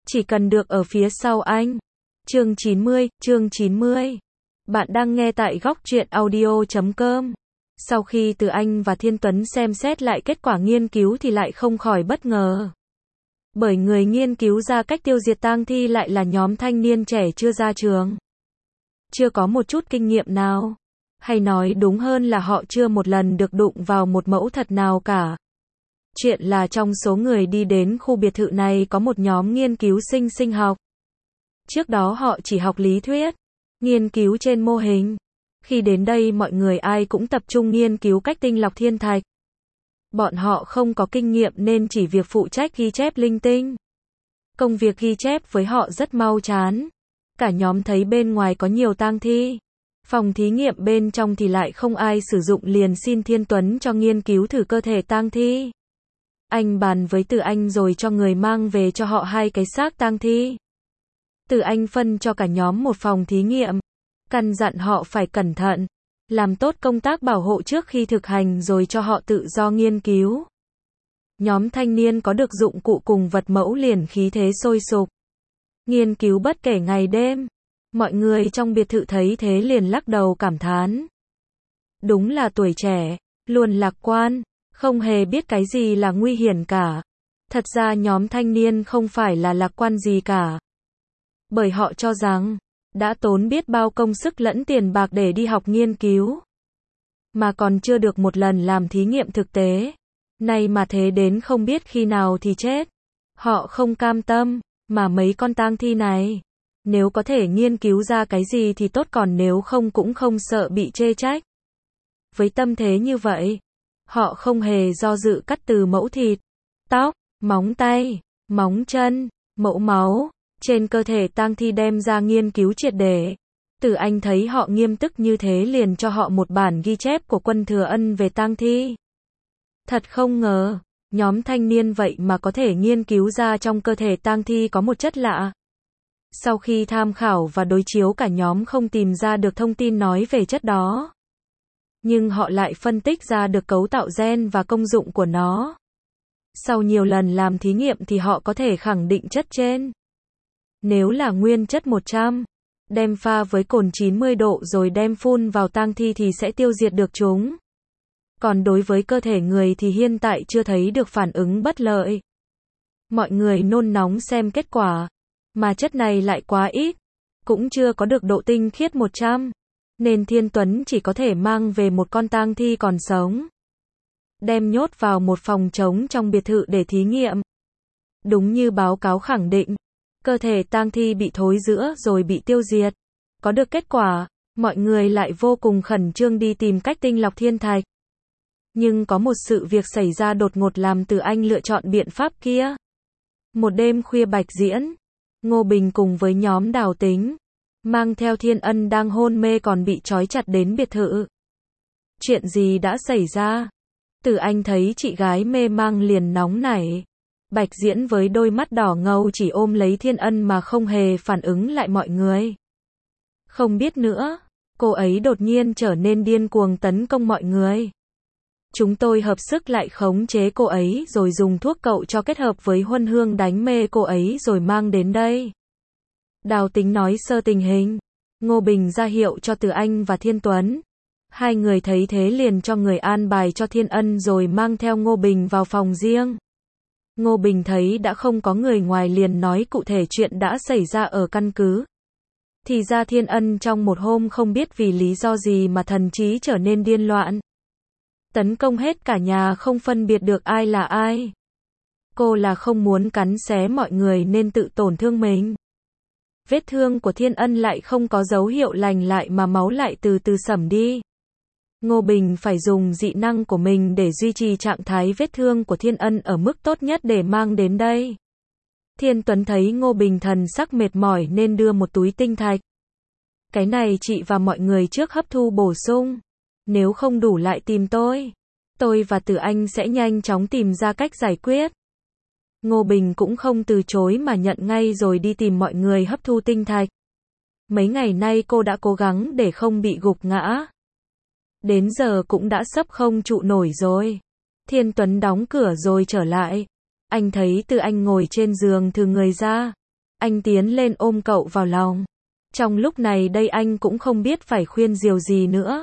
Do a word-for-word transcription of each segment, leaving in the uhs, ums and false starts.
chỉ cần được ở phía sau anh. Chương chín mươi, chương chín mươi. Bạn đang nghe tại góc truyện audio chấm com. Sau khi Từ Anh và Thiên Tuấn xem xét lại kết quả nghiên cứu thì lại không khỏi bất ngờ. Bởi người nghiên cứu ra cách tiêu diệt tang thi lại là nhóm thanh niên trẻ chưa ra trường. Chưa có một chút kinh nghiệm nào. Hay nói đúng hơn là họ chưa một lần được đụng vào một mẫu thật nào cả. Chuyện là trong số người đi đến khu biệt thự này có một nhóm nghiên cứu sinh sinh học. Trước đó họ chỉ học lý thuyết, nghiên cứu trên mô hình. Khi đến đây mọi người ai cũng tập trung nghiên cứu cách tinh lọc thiên thạch. Bọn họ không có kinh nghiệm nên chỉ việc phụ trách ghi chép linh tinh. Công việc ghi chép với họ rất mau chán. Cả nhóm thấy bên ngoài có nhiều tang thi. Phòng thí nghiệm bên trong thì lại không ai sử dụng, liền xin Thiên Tuấn cho nghiên cứu thử cơ thể tang thi. Anh bàn với Từ Anh rồi cho người mang về cho họ hai cái xác tang thi. Từ Anh phân cho cả nhóm một phòng thí nghiệm, căn dặn họ phải cẩn thận, làm tốt công tác bảo hộ trước khi thực hành rồi cho họ tự do nghiên cứu. Nhóm thanh niên có được dụng cụ cùng vật mẫu liền khí thế sôi sục. Nghiên cứu bất kể ngày đêm. Mọi người trong biệt thự thấy thế liền lắc đầu cảm thán. Đúng là tuổi trẻ, luôn lạc quan, không hề biết cái gì là nguy hiểm cả. Thật ra nhóm thanh niên không phải là lạc quan gì cả. Bởi họ cho rằng, đã tốn biết bao công sức lẫn tiền bạc để đi học nghiên cứu. Mà còn chưa được một lần làm thí nghiệm thực tế. Nay mà thế đến không biết khi nào thì chết. Họ không cam tâm, mà mấy con tang thi này. Nếu có thể nghiên cứu ra cái gì thì tốt, còn nếu không cũng không sợ bị chê trách. Với tâm thế như vậy, họ không hề do dự cắt từ mẫu thịt, tóc, móng tay, móng chân, mẫu máu trên cơ thể tang thi đem ra nghiên cứu triệt để. Từ Anh thấy họ nghiêm túc như thế liền cho họ một bản ghi chép của Quân Thừa Ân về tang thi. Thật không ngờ, nhóm thanh niên vậy mà có thể nghiên cứu ra trong cơ thể tang thi có một chất lạ. Sau khi tham khảo và đối chiếu cả nhóm không tìm ra được thông tin nói về chất đó. Nhưng họ lại phân tích ra được cấu tạo gen và công dụng của nó. Sau nhiều lần làm thí nghiệm thì họ có thể khẳng định chất trên. Nếu là nguyên chất một trăm, đem pha với cồn chín mươi độ rồi đem phun vào tang thi thì sẽ tiêu diệt được chúng. Còn đối với cơ thể người thì hiện tại chưa thấy được phản ứng bất lợi. Mọi người nôn nóng xem kết quả. Mà chất này lại quá ít, cũng chưa có được độ tinh khiết một trăm, nên Thiên Tuấn chỉ có thể mang về một con tang thi còn sống. Đem nhốt vào một phòng trống trong biệt thự để thí nghiệm. Đúng như báo cáo khẳng định, cơ thể tang thi bị thối rữa rồi bị tiêu diệt. Có được kết quả, mọi người lại vô cùng khẩn trương đi tìm cách tinh lọc thiên thạch. Nhưng có một sự việc xảy ra đột ngột làm Từ Anh lựa chọn biện pháp kia. Một đêm khuya bạch diễn, Ngô Bình cùng với nhóm Đào Tính, mang theo Thiên Ân đang hôn mê còn bị trói chặt đến biệt thự. Chuyện gì đã xảy ra? Từ Anh thấy chị gái mê mang liền nóng nảy. Bạch Diễn với đôi mắt đỏ ngầu chỉ ôm lấy Thiên Ân mà không hề phản ứng lại mọi người. Không biết nữa, cô ấy đột nhiên trở nên điên cuồng tấn công mọi người. Chúng tôi hợp sức lại khống chế cô ấy rồi dùng thuốc cậu cho kết hợp với huân hương đánh mê cô ấy rồi mang đến đây. Đào Tính nói sơ tình hình. Ngô Bình ra hiệu cho Từ Anh và Thiên Tuấn. Hai người thấy thế liền cho người an bài cho Thiên Ân rồi mang theo Ngô Bình vào phòng riêng. Ngô Bình thấy đã không có người ngoài liền nói cụ thể chuyện đã xảy ra ở căn cứ. Thì ra Thiên Ân trong một hôm không biết vì lý do gì mà thần trí trở nên điên loạn. Tấn công hết cả nhà không phân biệt được ai là ai. Cô là không muốn cắn xé mọi người nên tự tổn thương mình. Vết thương của Thiên Ân lại không có dấu hiệu lành lại mà máu lại từ từ sẩm đi. Ngô Bình phải dùng dị năng của mình để duy trì trạng thái vết thương của Thiên Ân ở mức tốt nhất để mang đến đây. Thiên Tuấn thấy Ngô Bình thần sắc mệt mỏi nên đưa một túi tinh thạch. Cái này chị và mọi người trước hấp thu bổ sung. Nếu không đủ lại tìm tôi. Tôi và Từ Anh sẽ nhanh chóng tìm ra cách giải quyết. Ngô Bình cũng không từ chối mà nhận ngay rồi đi tìm mọi người hấp thu tinh thạch. Mấy ngày nay cô đã cố gắng để không bị gục ngã. Đến giờ cũng đã sắp không trụ nổi rồi. Thiên Tuấn đóng cửa rồi trở lại. Anh thấy Từ Anh ngồi trên giường thừ người ra. Anh tiến lên ôm cậu vào lòng. Trong lúc này đây anh cũng không biết phải khuyên điều gì nữa.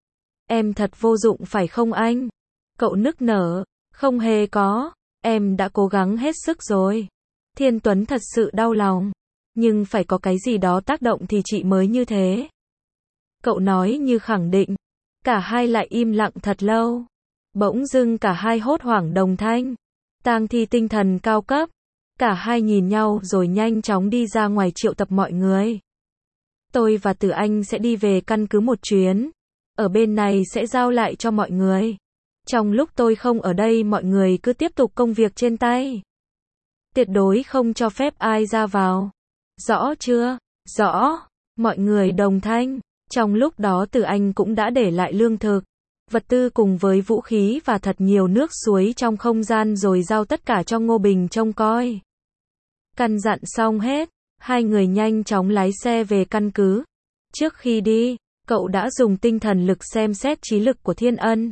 Em thật vô dụng phải không anh? Cậu nức nở. Không hề có. Em đã cố gắng hết sức rồi. Thiên Tuấn thật sự đau lòng. Nhưng phải có cái gì đó tác động thì chị mới như thế. Cậu nói như khẳng định. Cả hai lại im lặng thật lâu. Bỗng dưng cả hai hốt hoảng đồng thanh. Tang thi tinh thần cao cấp. Cả hai nhìn nhau rồi nhanh chóng đi ra ngoài triệu tập mọi người. Tôi và Từ Anh sẽ đi về căn cứ một chuyến. Ở bên này sẽ giao lại cho mọi người. Trong lúc tôi không ở đây mọi người cứ tiếp tục công việc trên tay. Tuyệt đối không cho phép ai ra vào. Rõ chưa? Rõ. Mọi người đồng thanh. Trong lúc đó Từ Anh cũng đã để lại lương thực, vật tư cùng với vũ khí và thật nhiều nước suối trong không gian rồi giao tất cả cho Ngô Bình trông coi. Căn dặn xong hết, hai người nhanh chóng lái xe về căn cứ. Trước khi đi, cậu đã dùng tinh thần lực xem xét trí lực của Thiên Ân.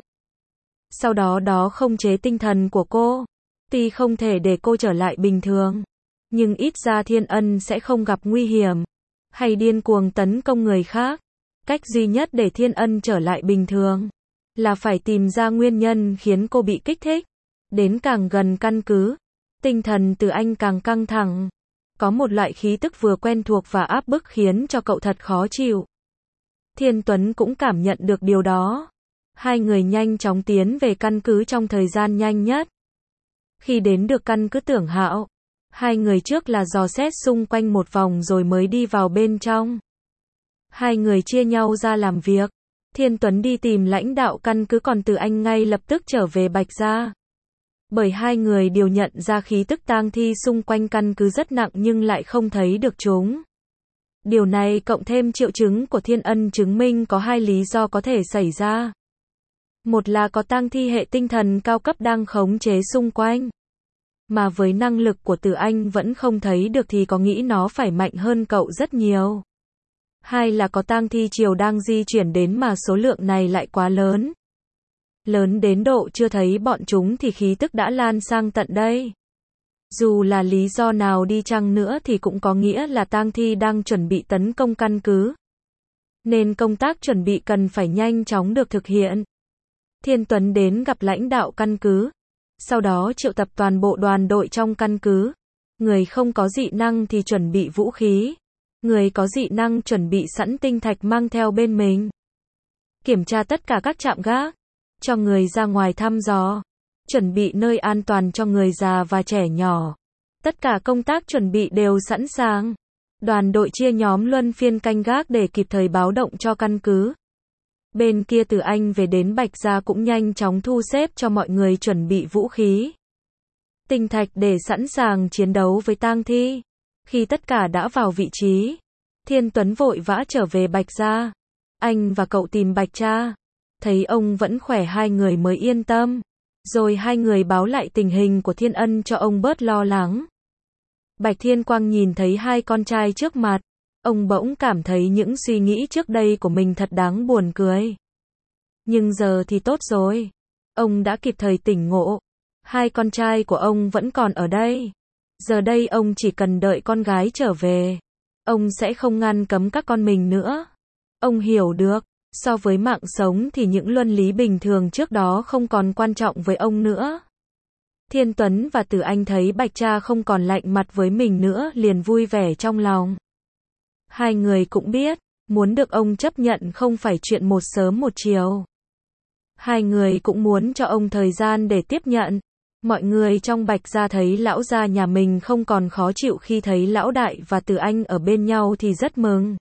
Sau đó đó không chế tinh thần của cô. Tuy không thể để cô trở lại bình thường, nhưng ít ra Thiên Ân sẽ không gặp nguy hiểm, hay điên cuồng tấn công người khác. Cách duy nhất để Thiên Ân trở lại bình thường, là phải tìm ra nguyên nhân khiến cô bị kích thích. Đến càng gần căn cứ, tinh thần Từ Anh càng căng thẳng. Có một loại khí tức vừa quen thuộc và áp bức khiến cho cậu thật khó chịu. Thiên Tuấn cũng cảm nhận được điều đó. Hai người nhanh chóng tiến về căn cứ trong thời gian nhanh nhất. Khi đến được căn cứ Tưởng Hạo, hai người trước là dò xét xung quanh một vòng rồi mới đi vào bên trong. Hai người chia nhau ra làm việc. Thiên Tuấn đi tìm lãnh đạo căn cứ còn Từ Anh ngay lập tức trở về Bạch Gia. Bởi hai người đều nhận ra khí tức tang thi xung quanh căn cứ rất nặng nhưng lại không thấy được chúng. Điều này cộng thêm triệu chứng của Thiên Ân chứng minh có hai lý do có thể xảy ra. Một là có tang thi hệ tinh thần cao cấp đang khống chế xung quanh. Mà với năng lực của Từ Anh vẫn không thấy được thì có nghĩ nó phải mạnh hơn cậu rất nhiều. Hai là có tang thi triều đang di chuyển đến mà số lượng này lại quá lớn. Lớn đến độ chưa thấy bọn chúng thì khí tức đã lan sang tận đây. Dù là lý do nào đi chăng nữa thì cũng có nghĩa là tang thi đang chuẩn bị tấn công căn cứ. Nên công tác chuẩn bị cần phải nhanh chóng được thực hiện. Thiên Tuấn đến gặp lãnh đạo căn cứ. Sau đó triệu tập toàn bộ đoàn đội trong căn cứ. Người không có dị năng thì chuẩn bị vũ khí. Người có dị năng chuẩn bị sẵn tinh thạch mang theo bên mình. Kiểm tra tất cả các trạm gác. Cho người ra ngoài thăm dò. Chuẩn bị nơi an toàn cho người già và trẻ nhỏ. Tất cả công tác chuẩn bị đều sẵn sàng. Đoàn đội chia nhóm luân phiên canh gác để kịp thời báo động cho căn cứ. Bên kia Từ Anh về đến Bạch Gia cũng nhanh chóng thu xếp cho mọi người chuẩn bị vũ khí. Tinh thạch để sẵn sàng chiến đấu với tang thi. Khi tất cả đã vào vị trí, Thiên Tuấn vội vã trở về Bạch Gia. Anh và cậu tìm Bạch Cha. Thấy ông vẫn khỏe hai người mới yên tâm. Rồi hai người báo lại tình hình của Thiên Ân cho ông bớt lo lắng. Bạch Thiên Quang nhìn thấy hai con trai trước mặt. Ông bỗng cảm thấy những suy nghĩ trước đây của mình thật đáng buồn cười. Nhưng giờ thì tốt rồi. Ông đã kịp thời tỉnh ngộ. Hai con trai của ông vẫn còn ở đây. Giờ đây ông chỉ cần đợi con gái trở về. Ông sẽ không ngăn cấm các con mình nữa. Ông hiểu được, so với mạng sống thì những luân lý bình thường trước đó không còn quan trọng với ông nữa. Thiên Tuấn và Từ Anh thấy Bạch Cha không còn lạnh mặt với mình nữa liền vui vẻ trong lòng. Hai người cũng biết, muốn được ông chấp nhận không phải chuyện một sớm một chiều. Hai người cũng muốn cho ông thời gian để tiếp nhận. Mọi người trong Bạch Gia thấy lão gia nhà mình không còn khó chịu khi thấy lão đại và Từ Anh ở bên nhau thì rất mừng.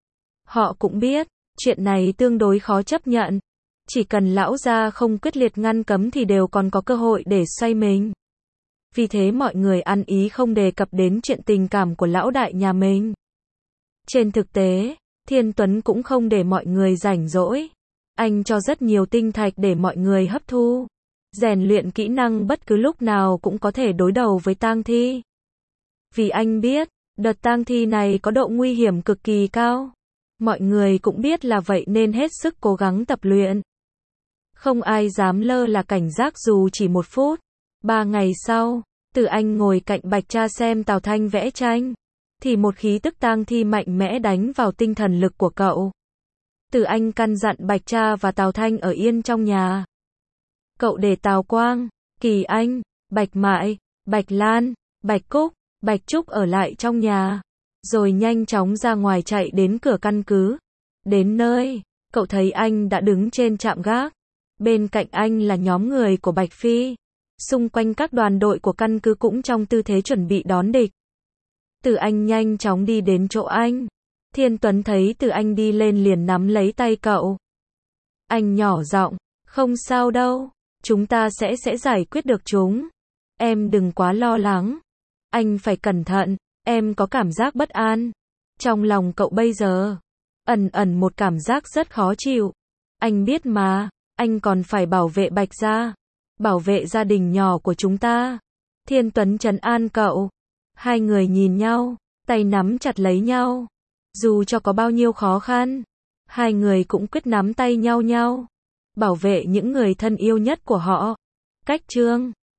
Họ cũng biết, chuyện này tương đối khó chấp nhận. Chỉ cần lão gia không quyết liệt ngăn cấm thì đều còn có cơ hội để xoay mình. Vì thế mọi người ăn ý không đề cập đến chuyện tình cảm của lão đại nhà mình. Trên thực tế, Thiên Tuấn cũng không để mọi người rảnh rỗi. Anh cho rất nhiều tinh thạch để mọi người hấp thu. Rèn luyện kỹ năng bất cứ lúc nào cũng có thể đối đầu với tang thi. Vì anh biết, đợt tang thi này có độ nguy hiểm cực kỳ cao. Mọi người cũng biết là vậy nên hết sức cố gắng tập luyện. Không ai dám lơ là cảnh giác dù chỉ một phút. Ba ngày sau, Từ Anh ngồi cạnh Bạch Cha xem Tào Thanh vẽ tranh. thì một khí tức tang thi mạnh mẽ đánh vào tinh thần lực của cậu. Từ Anh căn dặn Bạch Tra và Tào Thanh ở yên trong nhà. Cậu để Tào Quang, Kỳ Anh, Bạch Mại, Bạch Lan, Bạch Cúc, Bạch Trúc ở lại trong nhà, rồi nhanh chóng ra ngoài chạy đến cửa căn cứ. Đến nơi, cậu thấy anh đã đứng trên trạm gác. Bên cạnh anh là nhóm người của Bạch Phi. Xung quanh các đoàn đội của căn cứ cũng trong tư thế chuẩn bị đón địch. Từ Anh nhanh chóng đi đến chỗ anh. Thiên Tuấn thấy Từ Anh đi lên liền nắm lấy tay cậu. Anh nhỏ giọng, không sao đâu, chúng ta sẽ sẽ giải quyết được chúng. Em đừng quá lo lắng. Anh phải cẩn thận, em có cảm giác bất an. Trong lòng cậu bây giờ, ẩn ẩn một cảm giác rất khó chịu. Anh biết mà, anh còn phải bảo vệ Bạch gia, bảo vệ gia đình nhỏ của chúng ta. Thiên Tuấn trấn an cậu. Hai người nhìn nhau, tay nắm chặt lấy nhau. Dù cho có bao nhiêu khó khăn, hai người cũng quyết nắm tay nhau nhau, bảo vệ những người thân yêu nhất của họ. Cách chương